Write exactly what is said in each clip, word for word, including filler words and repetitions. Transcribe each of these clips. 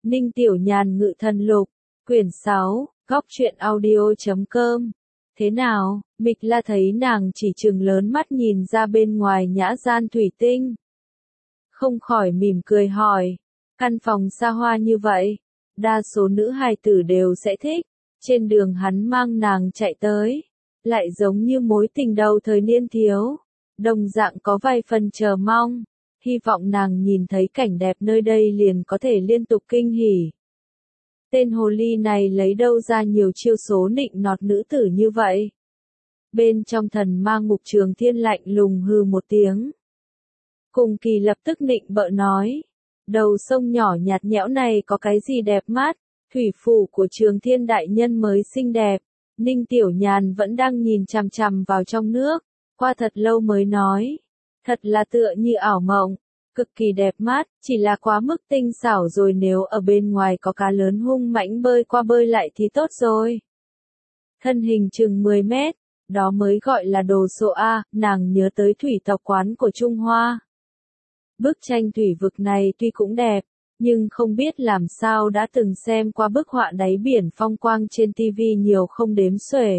Ninh Tiểu Nhàn ngự thần lục, quyển sáu, góc truyện audio.com. Thế nào, Mịch La thấy nàng chỉ trừng lớn mắt nhìn ra bên ngoài nhã gian thủy tinh. Không khỏi mỉm cười hỏi, căn phòng xa hoa như vậy, đa số nữ hài tử đều sẽ thích, trên đường hắn mang nàng chạy tới, lại giống như mối tình đầu thời niên thiếu, đồng dạng có vài phần chờ mong, hy vọng nàng nhìn thấy cảnh đẹp nơi đây liền có thể liên tục kinh hỉ. Tên hồ ly này lấy đâu ra nhiều chiêu số nịnh nọt nữ tử như vậy? Bên trong thần ma ngục Trường Thiên lạnh lùng hừ một tiếng. Cùng Kỳ lập tức nịnh bợ nói, đầu sông nhỏ nhạt nhẽo này có cái gì đẹp mắt, thủy phủ của Trường Thiên đại nhân mới xinh đẹp. Ninh Tiểu Nhàn vẫn đang nhìn chằm chằm vào trong nước, qua thật lâu mới nói, thật là tựa như ảo mộng, cực kỳ đẹp mắt, chỉ là quá mức tinh xảo rồi, nếu ở bên ngoài có cá lớn hung mãnh bơi qua bơi lại thì tốt rồi. Thân hình chừng mười mét, đó mới gọi là đồ sộ a, nàng nhớ tới thủy tộc quán của Trung Hoa. Bức tranh thủy vực này tuy cũng đẹp, nhưng không biết làm sao đã từng xem qua bức họa đáy biển phong quang trên tivi nhiều không đếm xuể.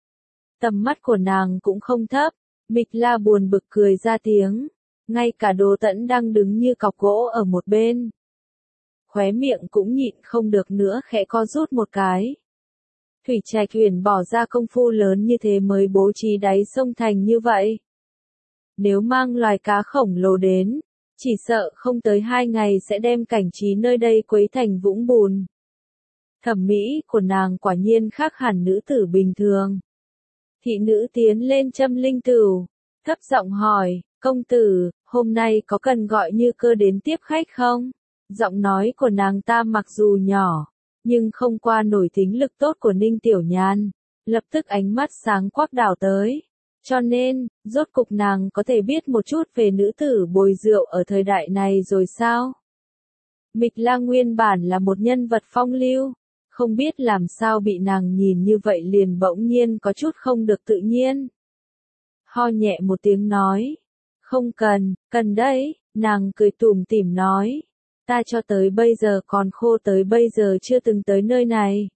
Tầm mắt của nàng cũng không thấp, Mịch La buồn bực cười ra tiếng, ngay cả Đồ Tẫn đang đứng như cọc gỗ ở một bên. Khóe miệng cũng nhịn không được nữa khẽ co rút một cái. Thủy Trạch Huyền bỏ ra công phu lớn như thế mới bố trí đáy sông thành như vậy. Nếu mang loài cá khổng lồ đến, chỉ sợ không tới hai ngày sẽ đem cảnh trí nơi đây quấy thành vũng bùn. Thẩm mỹ của nàng quả nhiên khác hẳn nữ tử bình thường. Thị nữ tiến lên châm linh tửu, thấp giọng hỏi, công tử, hôm nay có cần gọi Như Cơ đến tiếp khách không? Giọng nói của nàng ta mặc dù nhỏ, nhưng không qua nổi tính lực tốt của Ninh Tiểu Nhàn, lập tức ánh mắt sáng quắc đảo tới. Cho nên, rốt cục nàng có thể biết một chút về nữ tử bồi rượu ở thời đại này rồi sao? Mịch La nguyên bản là một nhân vật phong lưu, không biết làm sao bị nàng nhìn như vậy liền bỗng nhiên có chút không được tự nhiên. Ho nhẹ một tiếng nói, không cần, cần đấy, nàng cười tủm tỉm nói, ta cho tới bây giờ còn khô tới bây giờ chưa từng tới nơi này.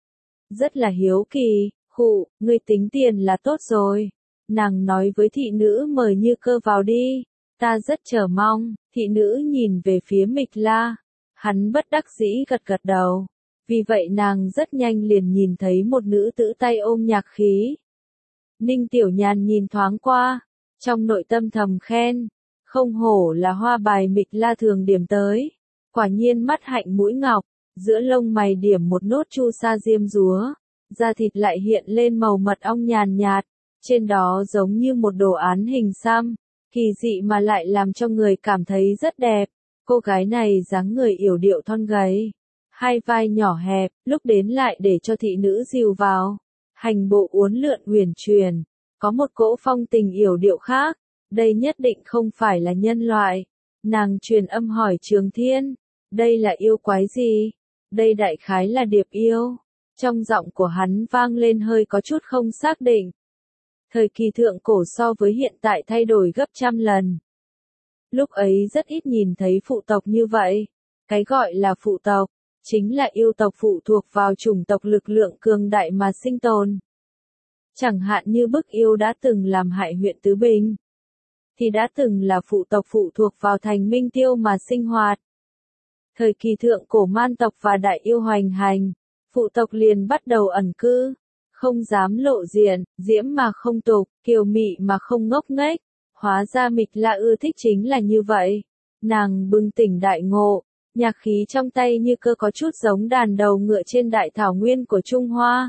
Rất là hiếu kỳ, khụ, ngươi tính tiền là tốt rồi. Nàng nói với thị nữ mời Như Cơ vào đi, ta rất chờ mong. Thị nữ nhìn về phía Mịch La, hắn bất đắc dĩ gật gật đầu, vì vậy nàng rất nhanh liền nhìn thấy một nữ tử tay ôm nhạc khí. Ninh Tiểu Nhàn nhìn thoáng qua, trong nội tâm thầm khen, không hổ là hoa bài Mịch La thường điểm tới, quả nhiên mắt hạnh mũi ngọc, giữa lông mày điểm một nốt chu sa diêm dúa, da thịt lại hiện lên màu mật ong nhàn nhạt. Trên đó giống như một đồ án hình xăm, kỳ dị mà lại làm cho người cảm thấy rất đẹp. Cô gái này dáng người yểu điệu thon gầy, hai vai nhỏ hẹp, lúc đến lại để cho thị nữ dìu vào. Hành bộ uốn lượn huyền truyền, có một cỗ phong tình yểu điệu khác, đây nhất định không phải là nhân loại. Nàng truyền âm hỏi Trường Thiên, đây là yêu quái gì? Đây đại khái là điệp yêu. Trong giọng của hắn vang lên hơi có chút không xác định. Thời kỳ thượng cổ so với hiện tại thay đổi gấp trăm lần. Lúc ấy rất ít nhìn thấy phụ tộc như vậy. Cái gọi là phụ tộc, chính là yêu tộc phụ thuộc vào chủng tộc lực lượng cường đại mà sinh tồn. Chẳng hạn như bức yêu đã từng làm hại huyện Tứ Bình, thì đã từng là phụ tộc phụ thuộc vào thành Minh Tiêu mà sinh hoạt. Thời kỳ thượng cổ man tộc và đại yêu hoành hành, phụ tộc liền bắt đầu ẩn cư. Không dám lộ diện, diễm mà không tục, kiều mị mà không ngốc nghếch. Hóa ra Mịch La ưa thích chính là như vậy. Nàng bừng tỉnh đại ngộ, nhạc khí trong tay Như Cơ có chút giống đàn đầu ngựa trên đại thảo nguyên của Trung Hoa.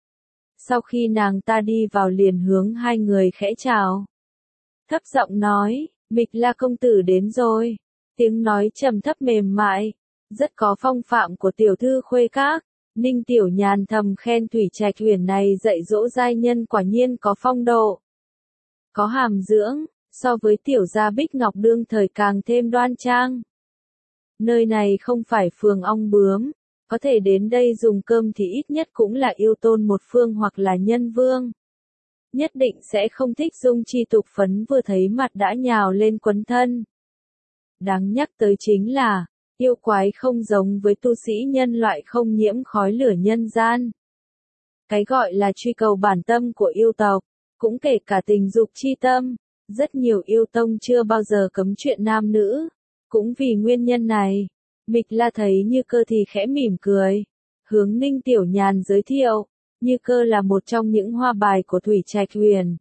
Sau khi nàng ta đi vào liền hướng hai người khẽ chào. Thấp giọng nói, Mịch La công tử đến rồi. Tiếng nói trầm thấp mềm mại, rất có phong phạm của tiểu thư khuê các. Ninh Tiểu Nhàn thầm khen Thủy Trạch Huyền này dạy dỗ giai nhân quả nhiên có phong độ, có hàm dưỡng, so với tiểu gia Bích Ngọc đương thời càng thêm đoan trang. Nơi này không phải phường ong bướm, có thể đến đây dùng cơm thì ít nhất cũng là yêu tôn một phương hoặc là nhân vương. Nhất định sẽ không thích dung chi tục phấn vừa thấy mặt đã nhào lên quấn thân. Đáng nhắc tới chính là, Yêu quái không giống với tu sĩ nhân loại không nhiễm khói lửa nhân gian. Cái gọi là truy cầu bản tâm của yêu tộc, cũng kể cả tình dục chi tâm, rất nhiều yêu tông chưa bao giờ cấm chuyện nam nữ. Cũng vì nguyên nhân này, Mịch La thấy Như Cơ thì khẽ mỉm cười, hướng Ninh Tiểu Nhàn giới thiệu, Như Cơ là một trong những hoa bài của Thủy Trạch Huyền.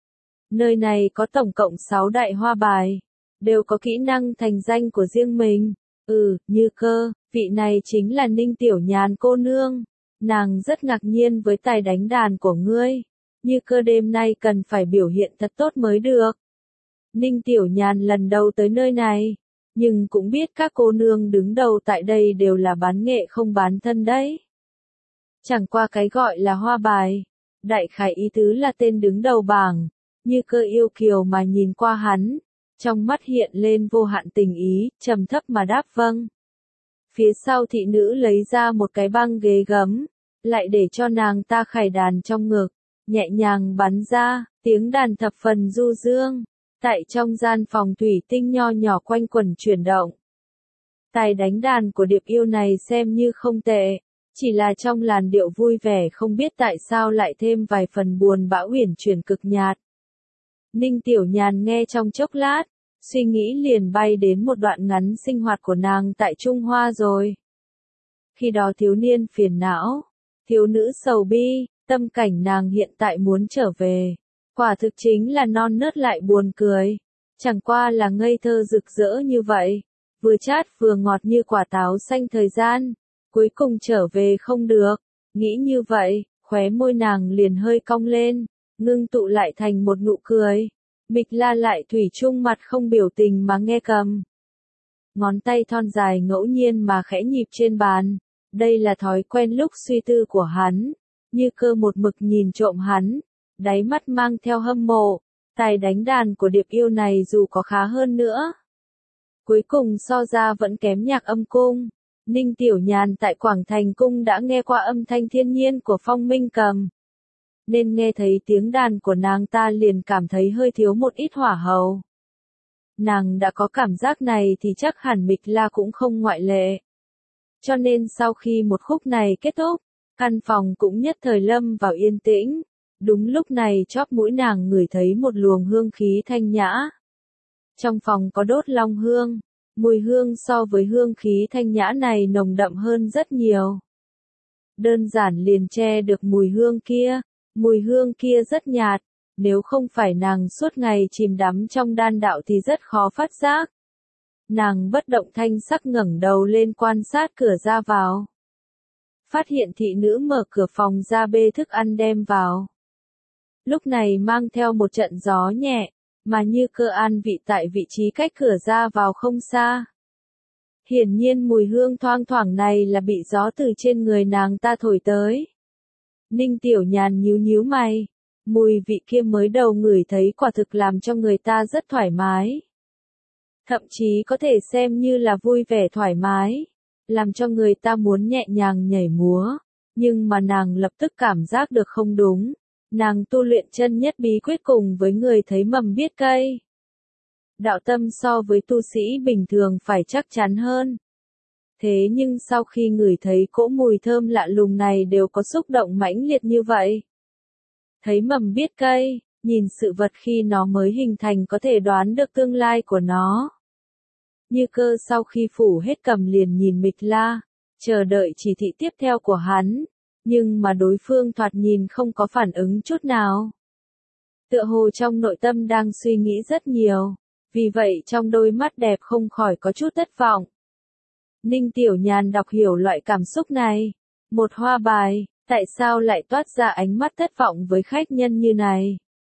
Nơi này có tổng cộng sáu đại hoa bài, đều có kỹ năng thành danh của riêng mình. Ừ, Như Cơ, vị này chính là Ninh Tiểu Nhàn cô nương. Nàng rất ngạc nhiên với tài đánh đàn của ngươi. Như Cơ đêm nay cần phải biểu hiện thật tốt mới được. Ninh Tiểu Nhàn lần đầu tới nơi này, nhưng cũng biết các cô nương đứng đầu tại đây đều là bán nghệ không bán thân đấy. Chẳng qua cái gọi là hoa bài, đại khái ý tứ là tên đứng đầu bảng. Như Cơ yêu kiều mà nhìn qua hắn, trong mắt hiện lên vô hạn tình ý, trầm thấp mà đáp vâng. Phía sau thị nữ lấy ra một cái băng ghế gấm, lại để cho nàng ta khải đàn trong ngực, nhẹ nhàng bắn ra, tiếng đàn thập phần du dương, tại trong gian phòng thủy tinh nho nhỏ quanh quẩn chuyển động. Tài đánh đàn của điệp yêu này xem như không tệ, chỉ là trong làn điệu vui vẻ không biết tại sao lại thêm vài phần buồn bã uyển chuyển cực nhạt. Ninh Tiểu Nhàn nghe trong chốc lát, suy nghĩ liền bay đến một đoạn ngắn sinh hoạt của nàng tại Trung Hoa rồi. Khi đó thiếu niên phiền não, thiếu nữ sầu bi, tâm cảnh nàng hiện tại muốn trở về. Quả thực chính là non nớt lại buồn cười. Chẳng qua là ngây thơ rực rỡ như vậy, vừa chát vừa ngọt như quả táo xanh thời gian, cuối cùng trở về không được. Nghĩ như vậy, khóe môi nàng liền hơi cong lên, ngưng tụ lại thành một nụ cười. Mịch La lại thủy chung mặt không biểu tình mà nghe cầm. Ngón tay thon dài ngẫu nhiên mà khẽ nhịp trên bàn. Đây là thói quen lúc suy tư của hắn. Như Cơ một mực nhìn trộm hắn, đáy mắt mang theo hâm mộ. Tài đánh đàn của điệp yêu này dù có khá hơn nữa, cuối cùng so ra vẫn kém Nhạc Âm Cung. Ninh Tiểu Nhàn tại Quảng Thành Cung đã nghe qua âm thanh thiên nhiên của Phong Minh cầm, nên nghe thấy tiếng đàn của nàng ta liền cảm thấy hơi thiếu một ít hỏa hầu. Nàng đã có cảm giác này thì chắc hẳn Mịch La cũng không ngoại lệ. Cho nên sau khi một khúc này kết thúc, căn phòng cũng nhất thời lâm vào yên tĩnh. Đúng lúc này chóp mũi nàng ngửi thấy một luồng hương khí thanh nhã. Trong phòng có đốt long hương, mùi hương so với hương khí thanh nhã này nồng đậm hơn rất nhiều. Đơn giản liền che được mùi hương kia, mùi hương kia rất nhạt, nếu không phải nàng suốt ngày chìm đắm trong đan đạo thì rất khó phát giác. Nàng bất động thanh sắc ngẩng đầu lên quan sát cửa ra vào. Phát hiện thị nữ mở cửa phòng ra bê thức ăn đem vào. Lúc này mang theo một trận gió nhẹ, mà Như Cơ an vị tại vị trí cách cửa ra vào không xa. Hiển nhiên mùi hương thoang thoảng này là bị gió từ trên người nàng ta thổi tới. Ninh Tiểu Nhàn nhíu nhíu mày, mùi vị kia mới đầu ngửi thấy quả thực làm cho người ta rất thoải mái. Thậm chí có thể xem như là vui vẻ thoải mái, làm cho người ta muốn nhẹ nhàng nhảy múa, nhưng mà nàng lập tức cảm giác được không đúng. Nàng tu luyện chân nhất bí quyết cùng với người thấy mầm biết cây. Đạo tâm so với tu sĩ bình thường phải chắc chắn hơn. Thế nhưng sau khi ngửi thấy cỗ mùi thơm lạ lùng này đều có xúc động mãnh liệt như vậy. Thấy mầm biết cây, nhìn sự vật khi nó mới hình thành có thể đoán được tương lai của nó. Như Cơ sau khi phủ hết cầm liền nhìn Mịch La, chờ đợi chỉ thị tiếp theo của hắn. Nhưng mà đối phương thoạt nhìn không có phản ứng chút nào. Tựa hồ trong nội tâm đang suy nghĩ rất nhiều, vì vậy trong đôi mắt đẹp không khỏi có chút thất vọng. Ninh Tiểu Nhàn đọc hiểu loại cảm xúc này. Một hoa bài, tại sao lại toát ra ánh mắt thất vọng với khách nhân như này?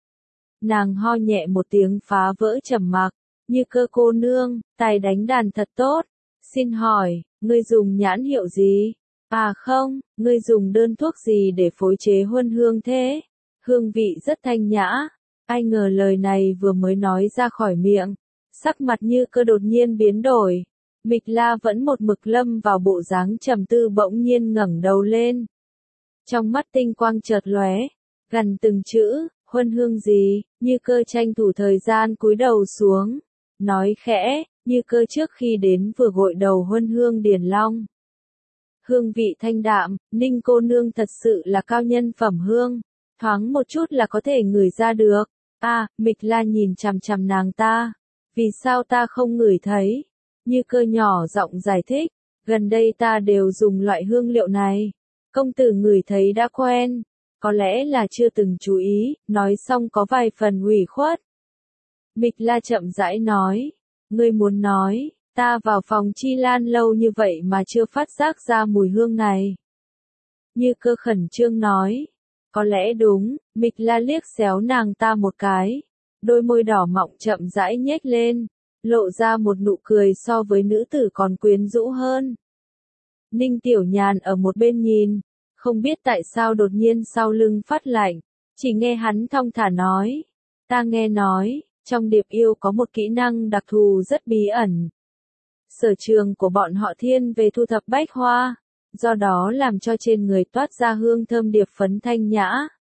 Nàng ho nhẹ một tiếng phá vỡ trầm mặc. Như Cơ cô nương, tài đánh đàn thật tốt. Xin hỏi, ngươi dùng nhãn hiệu gì? À không, ngươi dùng đơn thuốc gì để phối chế huân hương thế? Hương vị rất thanh nhã. Ai ngờ lời này vừa mới nói ra khỏi miệng, sắc mặt Như Cơ đột nhiên biến đổi. Mịch La vẫn một mực lâm vào bộ dáng trầm tư bỗng nhiên ngẩng đầu lên. Trong mắt tinh quang chợt lóe, gần từng chữ, huân hương gì? Như Cơ tranh thủ thời gian cúi đầu xuống, nói khẽ, Như Cơ trước khi đến vừa gội đầu huân hương điền long. Hương vị thanh đạm, Ninh cô nương thật sự là cao nhân phẩm hương, thoáng một chút là có thể ngửi ra được. À, Mịch La nhìn chằm chằm nàng ta, vì sao ta không ngửi thấy? Như Cơ nhỏ giọng giải thích, gần đây ta đều dùng loại hương liệu này. Công tử ngửi thấy đã quen, có lẽ là chưa từng chú ý, nói xong có vài phần ủy khuất. Mịch La chậm rãi nói, ngươi muốn nói, ta vào phòng Chi Lan lâu như vậy mà chưa phát giác ra mùi hương này. Như Cơ khẩn trương nói, có lẽ đúng. Mịch La liếc xéo nàng ta một cái, đôi môi đỏ mọng chậm rãi nhếch lên, lộ ra một nụ cười so với nữ tử còn quyến rũ hơn. Ninh Tiểu Nhàn ở một bên nhìn, không biết tại sao đột nhiên sau lưng phát lạnh, chỉ nghe hắn thong thả nói, ta nghe nói, trong điệp yêu có một kỹ năng đặc thù rất bí ẩn. Sở trường của bọn họ thiên về thu thập bách hoa, do đó làm cho trên người toát ra hương thơm điệp phấn thanh nhã.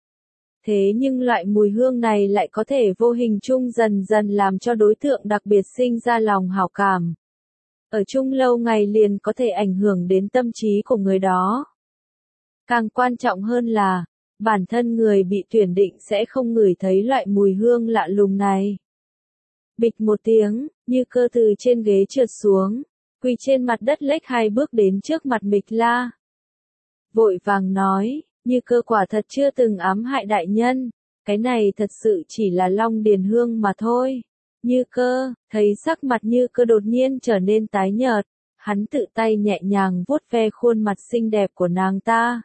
Thế nhưng loại mùi hương này lại có thể vô hình chung dần dần làm cho đối tượng đặc biệt sinh ra lòng hảo cảm. Ở chung lâu ngày liền có thể ảnh hưởng đến tâm trí của người đó. Càng quan trọng hơn là, bản thân người bị tuyển định sẽ không ngửi thấy loại mùi hương lạ lùng này. Bịch một tiếng, Như Cơ từ trên ghế trượt xuống, quỳ trên mặt đất lếch hai bước đến trước mặt Mịch La. Vội vàng nói, Như Cơ quả thật chưa từng ám hại đại nhân, cái này thật sự chỉ là long điền hương mà thôi. Như Cơ, thấy sắc mặt Như Cơ đột nhiên trở nên tái nhợt, hắn tự tay nhẹ nhàng vuốt ve khuôn mặt xinh đẹp của nàng ta.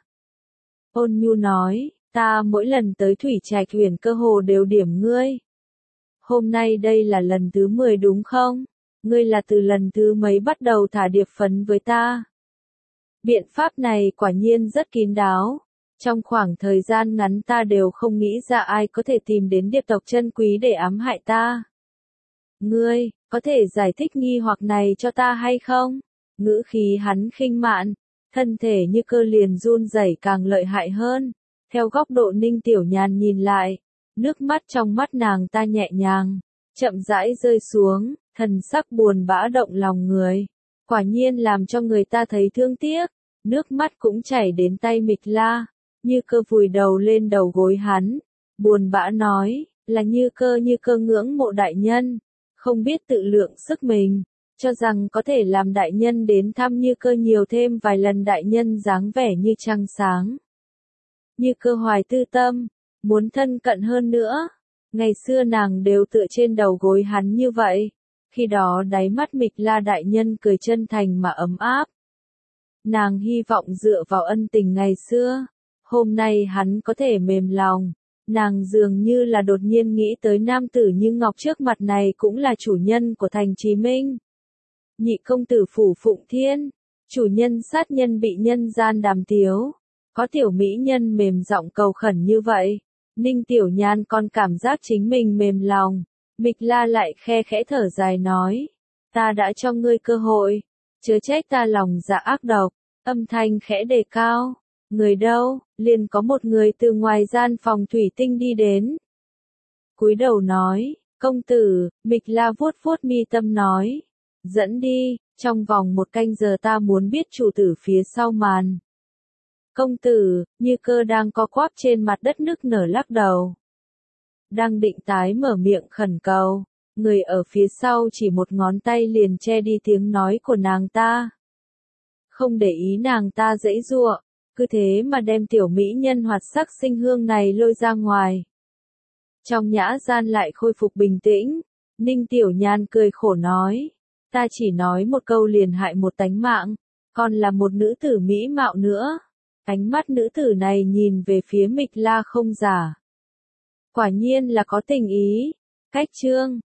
Ôn nhu nói, ta mỗi lần tới Thủy Trạch Huyền cơ hồ đều điểm ngươi. Hôm nay đây là lần thứ mười đúng không? Ngươi là từ lần thứ mấy bắt đầu thả điệp phấn với ta? Biện pháp này quả nhiên rất kín đáo. Trong khoảng thời gian ngắn ta đều không nghĩ ra ai có thể tìm đến điệp tộc chân quý để ám hại ta. Ngươi, có thể giải thích nghi hoặc này cho ta hay không? Ngữ khí hắn khinh mạn, thân thể Như Cơ liền run rẩy càng lợi hại hơn. Theo góc độ Ninh Tiểu Nhàn nhìn lại, nước mắt trong mắt nàng ta nhẹ nhàng, chậm rãi rơi xuống, thần sắc buồn bã động lòng người. Quả nhiên làm cho người ta thấy thương tiếc, nước mắt cũng chảy đến tay Mịch La. Như Cơ vùi đầu lên đầu gối hắn, buồn bã nói, là Như Cơ Như Cơ ngưỡng mộ đại nhân, không biết tự lượng sức mình, cho rằng có thể làm đại nhân đến thăm Như Cơ nhiều thêm vài lần đại nhân dáng vẻ như trăng sáng. Như Cơ hoài tư tâm, muốn thân cận hơn nữa, ngày xưa nàng đều tựa trên đầu gối hắn như vậy, khi đó đáy mắt Mịch La đại nhân cười chân thành mà ấm áp. Nàng hy vọng dựa vào ân tình ngày xưa, hôm nay hắn có thể mềm lòng. Nàng dường như là đột nhiên nghĩ tới nam tử như ngọc trước mặt này cũng là chủ nhân của thành Chí Minh. Nhị công tử phủ Phụng Thiên, chủ nhân sát nhân bị nhân gian đàm tiếu, có tiểu mỹ nhân mềm giọng cầu khẩn như vậy, Ninh Tiểu Nhan còn cảm giác chính mình mềm lòng. Mịch La lại khe khẽ thở dài nói, ta đã cho ngươi cơ hội, chớ trách ta lòng dạ ác độc. Âm thanh khẽ đề cao, người đâu? Liền có một người từ ngoài gian phòng thủy tinh đi đến. Cúi đầu nói, công tử. Mịch La vuốt vuốt mi tâm nói, dẫn đi, trong vòng một canh giờ ta muốn biết chủ tử phía sau màn. Công tử. Như Cơ đang co quắp trên mặt đất nức nở lắc đầu. Đang định tái mở miệng khẩn cầu, người ở phía sau chỉ một ngón tay liền che đi tiếng nói của nàng ta. Không để ý nàng ta giãy giụa, cứ thế mà đem tiểu mỹ nhân hoạt sắc sinh hương này lôi ra ngoài. Trong nhã gian lại khôi phục bình tĩnh, Ninh Tiểu Nhan cười khổ nói, ta chỉ nói một câu liền hại một tánh mạng, còn là một nữ tử mỹ mạo nữa. Ánh mắt nữ tử này nhìn về phía Mịch La không giả. Quả nhiên là có tình ý. Cách chương